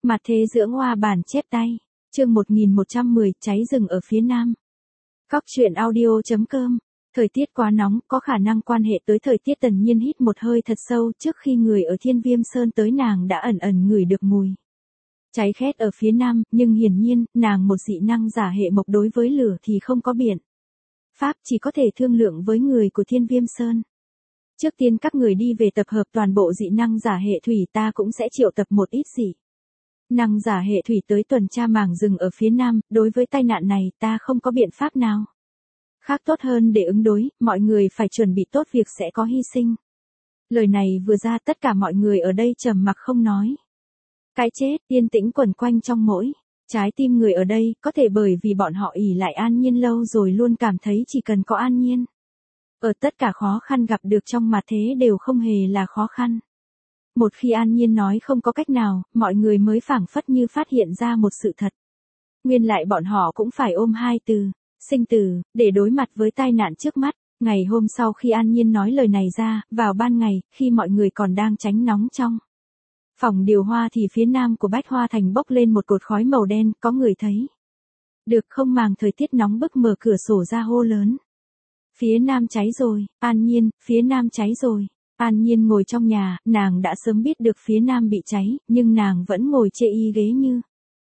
Mặt thế dưỡng hoa bản chép tay. Chương 1110, cháy rừng ở phía nam. Góc truyện audio.com. Thời tiết quá nóng, có khả năng quan hệ tới thời tiết. Tần Nhiên hít một hơi thật sâu, trước khi người ở Thiên Viêm Sơn tới nàng đã ẩn ẩn ngửi được mùi cháy khét ở phía nam, nhưng hiển nhiên, nàng một dị năng giả hệ mộc đối với lửa thì không có biện pháp, chỉ có thể thương lượng với người của Thiên Viêm Sơn. Trước tiên các người đi về tập hợp toàn bộ dị năng giả hệ thủy, ta cũng sẽ triệu tập một ít dị năng giả hệ thủy tới tuần tra mảng rừng ở phía nam. Đối với tai nạn này ta không có biện pháp nào khác tốt hơn để ứng đối, mọi người phải chuẩn bị tốt việc sẽ có hy sinh. Lời này vừa ra, tất cả mọi người ở đây trầm mặc không nói. Cái chết yên tĩnh quẩn quanh trong mỗi trái tim người ở đây, có thể bởi vì bọn họ ỷ lại An Nhiên lâu rồi luôn cảm thấy chỉ cần có An Nhiên ở, tất cả khó khăn gặp được trong mặt thế đều không hề là khó khăn. Một khi An Nhiên nói không có cách nào, mọi người mới phảng phất như phát hiện ra một sự thật. Nguyên lại bọn họ cũng phải ôm hai từ, sinh tử, để đối mặt với tai nạn trước mắt. Ngày hôm sau khi An Nhiên nói lời này ra, vào ban ngày, khi mọi người còn đang tránh nóng trong phòng điều hoa thì phía nam của Bách Hoa Thành bốc lên một cột khói màu đen, có người thấy được không màng thời tiết nóng bức mở cửa sổ ra hô lớn. Phía nam cháy rồi, An Nhiên, phía nam cháy rồi. An Nhiên ngồi trong nhà, nàng đã sớm biết được phía nam bị cháy, nhưng nàng vẫn ngồi chê y ghế như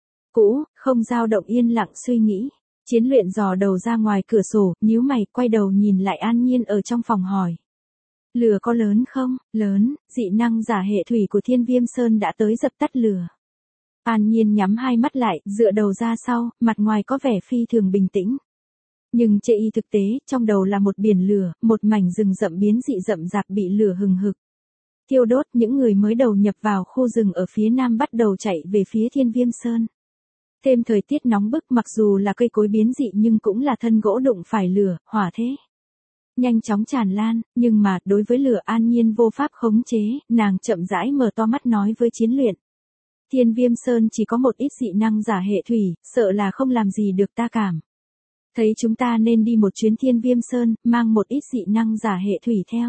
cũ, không dao động, yên lặng suy nghĩ. Chiến Luyện dò đầu ra ngoài cửa sổ, nhíu mày, quay đầu nhìn lại An Nhiên ở trong phòng hỏi. Lửa có lớn không? Lớn, dị năng giả hệ thủy của Thiên Viêm Sơn đã tới dập tắt lửa. An Nhiên nhắm hai mắt lại, dựa đầu ra sau, mặt ngoài có vẻ phi thường bình tĩnh. Nhưng chê y thực tế, trong đầu là một biển lửa, một mảnh rừng rậm biến dị rậm rạp bị lửa hừng hực thiêu đốt. Những người mới đầu nhập vào khu rừng ở phía nam bắt đầu chạy về phía Thiên Viêm Sơn. Thêm thời tiết nóng bức, mặc dù là cây cối biến dị nhưng cũng là thân gỗ đụng phải lửa, hỏa thế nhanh chóng tràn lan, nhưng mà, đối với lửa An Nhiên vô pháp khống chế, nàng chậm rãi mở to mắt nói với Chiến Luyện. Thiên Viêm Sơn chỉ có một ít dị năng giả hệ thủy, sợ là không làm gì được, ta cảm thấy chúng ta nên đi một chuyến Thiên Viêm Sơn, mang một ít dị năng giả hệ thủy theo.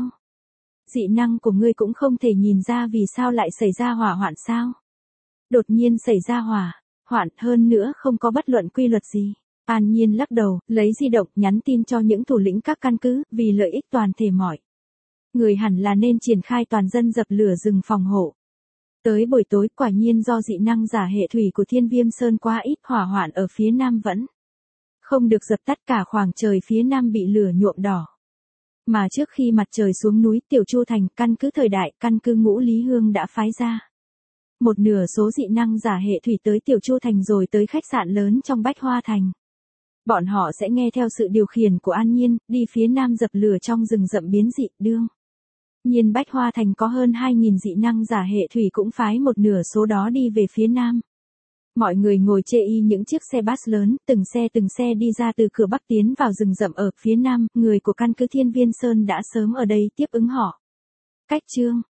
Dị năng của ngươi cũng không thể nhìn ra vì sao lại xảy ra hỏa hoạn sao? Đột nhiên xảy ra hỏa hoạn, hơn nữa không có bất luận quy luật gì. An Nhiên lắc đầu, lấy di động nhắn tin cho những thủ lĩnh các căn cứ, vì lợi ích toàn thể mọi người hẳn là nên triển khai toàn dân dập lửa rừng phòng hộ. Tới buổi tối, quả nhiên do dị năng giả hệ thủy của Thiên Viêm Sơn quá ít, hỏa hoạn ở phía nam vẫn không được dập tắt, cả khoảng trời phía nam bị lửa nhuộm đỏ. Mà trước khi mặt trời xuống núi, Tiểu Chu Thành, căn cứ thời đại, căn cứ Ngũ Lý Hương đã phái ra một nửa số dị năng giả hệ thủy tới Tiểu Chu Thành rồi tới khách sạn lớn trong Bách Hoa Thành. Bọn họ sẽ nghe theo sự điều khiển của An Nhiên, đi phía nam dập lửa trong rừng rậm biến dị. Đương nhiên Bách Hoa Thành có hơn 2.000 dị năng giả hệ thủy cũng phái một nửa số đó đi về phía nam. Mọi người ngồi chê y những chiếc xe bus lớn, từng xe đi ra từ cửa bắc tiến vào rừng rậm ở phía nam. Người của căn cứ Thiên Viêm Sơn đã sớm ở đây tiếp ứng họ. Cách chương